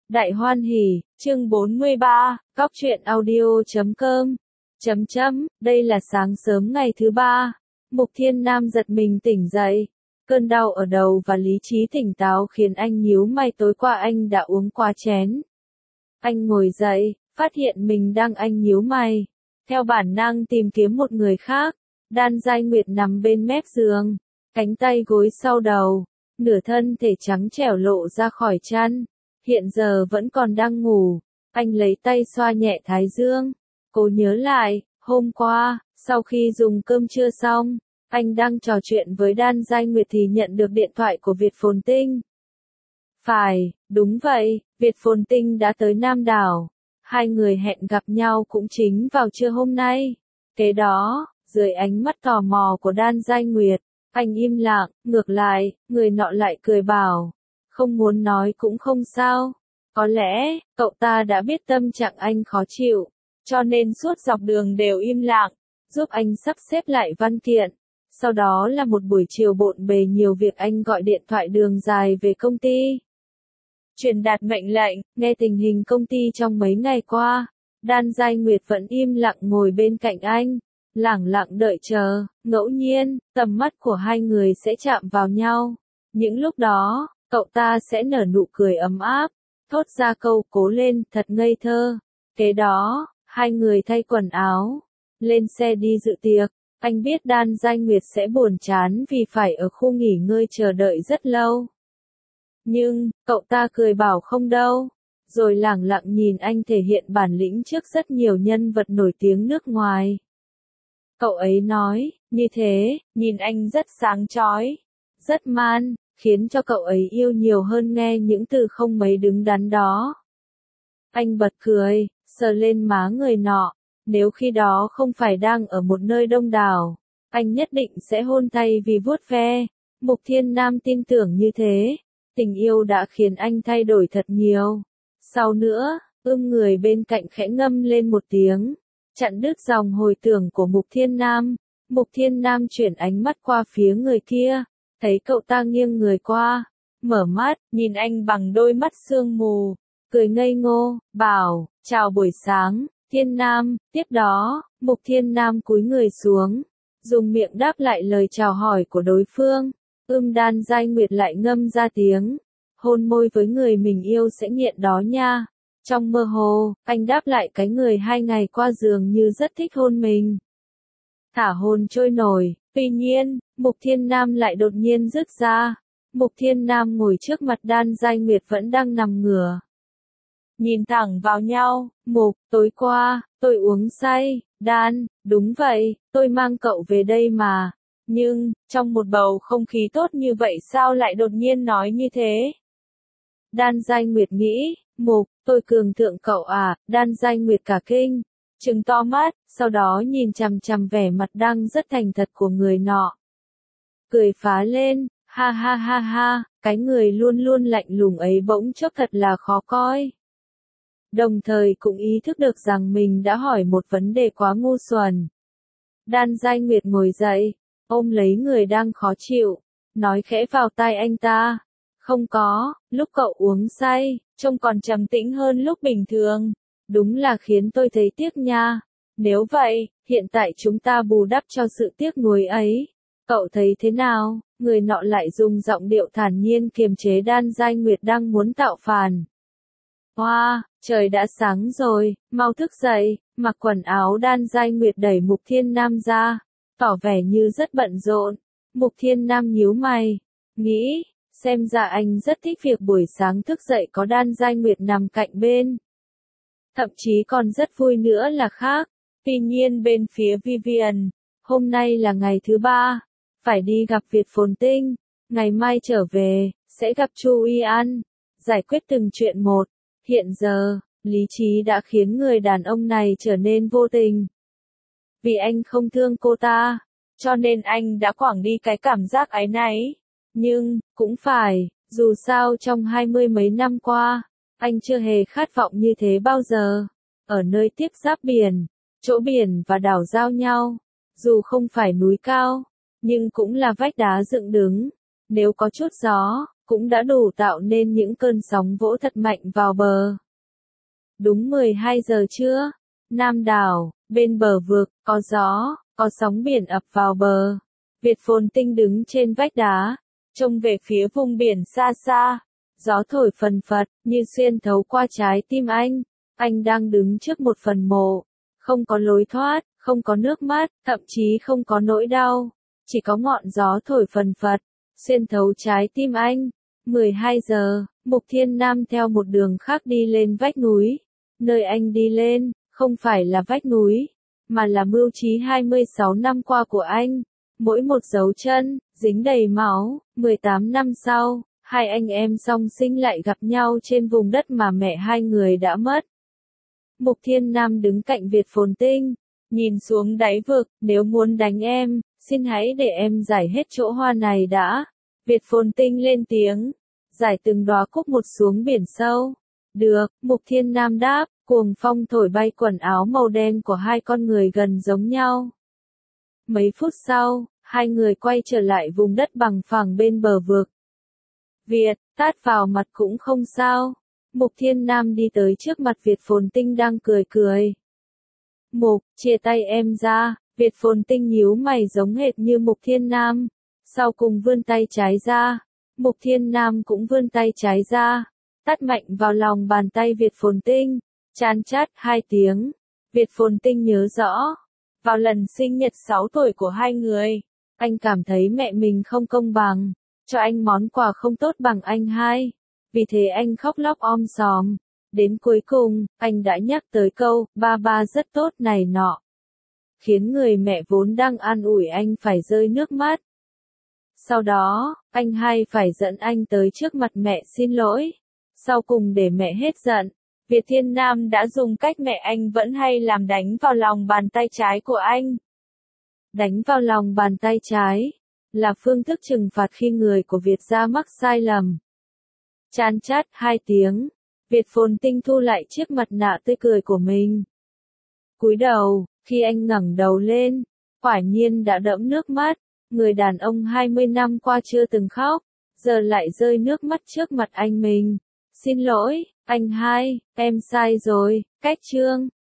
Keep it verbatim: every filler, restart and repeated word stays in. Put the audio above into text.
Đại hoan hỉ, chương bốn mươi ba, cóc truyện audio chấm com. Chấm chấm, đây là sáng sớm ngày thứ ba. Mục Thiên Nam giật mình tỉnh dậy. Cơn đau ở đầu và lý trí tỉnh táo khiến anh nhíu mày, tối qua anh đã uống quá chén. Anh ngồi dậy, phát hiện mình đang anh nhíu mày. Theo bản năng tìm kiếm một người khác. Đan Giai Nguyệt nằm bên mép giường, cánh tay gối sau đầu, nửa thân thể trắng trẻo lộ ra khỏi chăn. Hiện giờ vẫn còn đang ngủ. Anh lấy tay xoa nhẹ thái dương. Cô nhớ lại, hôm qua, sau khi dùng cơm trưa xong, anh đang trò chuyện với Đan Giai Nguyệt thì nhận được điện thoại của Việt Phồn Tinh. Phải, đúng vậy, Việt Phồn Tinh đã tới Nam Đảo. Hai người hẹn gặp nhau cũng chính vào trưa hôm nay. Kế đó, dưới ánh mắt tò mò của Đan Giai Nguyệt, anh im lặng, ngược lại, người nọ lại cười bảo. Không muốn nói cũng không sao. Có lẽ, cậu ta đã biết tâm trạng anh khó chịu, cho nên suốt dọc đường đều im lặng, giúp anh sắp xếp lại văn kiện. Sau đó là một buổi chiều bộn bề nhiều việc, anh gọi điện thoại đường dài về công ty. Truyền đạt mệnh lệnh, nghe tình hình công ty trong mấy ngày qua. Đan Giai Nguyệt vẫn im lặng ngồi bên cạnh anh, lẳng lặng đợi chờ. Ngẫu nhiên, tầm mắt của hai người sẽ chạm vào nhau. Những lúc đó, cậu ta sẽ nở nụ cười ấm áp, thốt ra câu cố lên, thật ngây thơ. Kế đó, hai người thay quần áo, lên xe đi dự tiệc. Anh biết Đan Giai Nguyệt sẽ buồn chán vì phải ở khu nghỉ ngơi chờ đợi rất lâu. Nhưng, cậu ta cười bảo không đâu, rồi lẳng lặng nhìn anh thể hiện bản lĩnh trước rất nhiều nhân vật nổi tiếng nước ngoài. Cậu ấy nói, như thế, nhìn anh rất sáng chói, rất man, khiến cho cậu ấy yêu nhiều hơn nghe những từ không mấy đứng đắn đó. Anh bật cười, sờ lên má người nọ. Nếu khi đó không phải đang ở một nơi đông đảo, anh nhất định sẽ hôn tay vì vuốt ve. Mục Thiên Nam tin tưởng như thế. Tình yêu đã khiến anh thay đổi thật nhiều. Sau nữa, ưm người bên cạnh khẽ ngâm lên một tiếng, chặn đứt dòng hồi tưởng của Mục Thiên Nam. Mục Thiên Nam chuyển ánh mắt qua phía người kia, thấy cậu ta nghiêng người qua, mở mắt, nhìn anh bằng đôi mắt sương mù, cười ngây ngô, bảo, chào buổi sáng, Thiên Nam. Tiếp đó, Mục Thiên Nam cúi người xuống, dùng miệng đáp lại lời chào hỏi của đối phương. Ưm Đan Giai Nguyệt lại ngâm ra tiếng, hôn môi với người mình yêu sẽ nghiện đó nha. Trong mơ hồ, anh đáp lại cái người hai ngày qua dường như rất thích hôn mình. Thả hôn trôi nổi, tuy nhiên, Mục Thiên Nam lại đột nhiên dứt ra. Mục Thiên Nam ngồi trước mặt Đan Giai Nguyệt vẫn đang nằm ngửa, nhìn thẳng vào nhau. Mục, tối qua, tôi uống say. Đan, đúng vậy, tôi mang cậu về đây mà. Nhưng, trong một bầu không khí tốt như vậy sao lại đột nhiên nói như thế? Đan Giai Nguyệt nghĩ, Mục, tôi cường thượng cậu à? Đan Giai Nguyệt cả kinh, trừng to mắt, sau đó nhìn chằm chằm vẻ mặt đang rất thành thật của người nọ. Cười phá lên, ha ha ha ha, cái người luôn luôn lạnh lùng ấy bỗng chốc thật là khó coi. Đồng thời cũng ý thức được rằng mình đã hỏi một vấn đề quá ngu xuẩn. Đan Giai Nguyệt ngồi dậy, ôm lấy người đang khó chịu, nói khẽ vào tai anh ta. Không có, lúc cậu uống say, trông còn trầm tĩnh hơn lúc bình thường. Đúng là khiến tôi thấy tiếc nha. Nếu vậy, hiện tại chúng ta bù đắp cho sự tiếc nuối ấy. Cậu thấy thế nào? Người nọ lại dùng giọng điệu thản nhiên kiềm chế Đan Giai Nguyệt đang muốn tạo phản. Hoa, wow, trời đã sáng rồi, mau thức dậy. Mặc quần áo Đan Giai Nguyệt đẩy Mục Thiên Nam ra, tỏ vẻ như rất bận rộn. Mục Thiên Nam nhíu mày, nghĩ, xem ra anh rất thích việc buổi sáng thức dậy có Đan Giai Nguyệt nằm cạnh bên. Thậm chí còn rất vui nữa là khác. Tuy nhiên bên phía Vivian, hôm nay là ngày thứ ba, phải đi gặp Việt Phồn Tinh, ngày mai trở về, sẽ gặp Chu Y An, giải quyết từng chuyện một. Hiện giờ, lý trí đã khiến người đàn ông này trở nên vô tình. Vì anh không thương cô ta, cho nên anh đã quẳng đi cái cảm giác áy náy. Nhưng, cũng phải, dù sao trong hai mươi mấy năm qua, anh chưa hề khát vọng như thế bao giờ. Ở nơi tiếp giáp biển, chỗ biển và đảo giao nhau, dù không phải núi cao, nhưng cũng là vách đá dựng đứng. Nếu có chút gió, cũng đã đủ tạo nên những cơn sóng vỗ thật mạnh vào bờ. Đúng mười hai giờ trưa, Nam đảo, bên bờ vực, có gió, có sóng biển ập vào bờ. Việt Phồn Tinh đứng trên vách đá, trông về phía vùng biển xa xa. Gió thổi phần phật, như xuyên thấu qua trái tim anh. Anh đang đứng trước một phần mộ. Không có lối thoát, không có nước mắt, thậm chí không có nỗi đau. Chỉ có ngọn gió thổi phần phật, xuyên thấu trái tim anh. mười hai giờ, Mục Thiên Nam theo một đường khác đi lên vách núi. Nơi anh đi lên, không phải là vách núi, mà là mưu trí hai mươi sáu năm qua của anh. Mỗi một dấu chân, dính đầy máu. mười tám năm sau, hai anh em song sinh lại gặp nhau trên vùng đất mà mẹ hai người đã mất. Mục Thiên Nam đứng cạnh Việt Phồn Tinh, nhìn xuống đáy vực, nếu muốn đánh em, xin hãy để em giải hết chỗ hoa này đã. Việt Phồn Tinh lên tiếng, giải từng đóa cúc một xuống biển sâu. Được, Mục Thiên Nam đáp, cuồng phong thổi bay quần áo màu đen của hai con người gần giống nhau. Mấy phút sau, hai người quay trở lại vùng đất bằng phẳng bên bờ vực. Việt, tát vào mặt cũng không sao. Mục Thiên Nam đi tới trước mặt Việt Phồn Tinh đang cười cười. Mục, chia tay em ra. Việt Phồn Tinh nhíu mày giống hệt như Mục Thiên Nam. Sau cùng vươn tay trái ra. Mục Thiên Nam cũng vươn tay trái ra. Tát mạnh vào lòng bàn tay Việt Phồn Tinh. Chan chát hai tiếng. Việt Phồn Tinh nhớ rõ. Vào lần sinh nhật sáu tuổi của hai người, anh cảm thấy mẹ mình không công bằng. Cho anh món quà không tốt bằng anh hai. Vì thế anh khóc lóc om sòm. Đến cuối cùng, anh đã nhắc tới câu, ba ba rất tốt này nọ. Khiến người mẹ vốn đang an ủi anh phải rơi nước mắt. Sau đó, anh hai phải dẫn anh tới trước mặt mẹ xin lỗi. Sau cùng để mẹ hết giận, Việt Thiên Nam đã dùng cách mẹ anh vẫn hay làm đánh vào lòng bàn tay trái của anh. Đánh vào lòng bàn tay trái là phương thức trừng phạt khi người của Việt gia mắc sai lầm. Chan chát hai tiếng, Việt Phồn Tinh thu lại chiếc mặt nạ tươi cười của mình. Cúi đầu, khi anh ngẩng đầu lên, quả nhiên đã đẫm nước mắt. Người đàn ông hai mươi năm qua chưa từng khóc, giờ lại rơi nước mắt trước mặt anh mình. Xin lỗi, anh hai, em sai rồi. Cách chương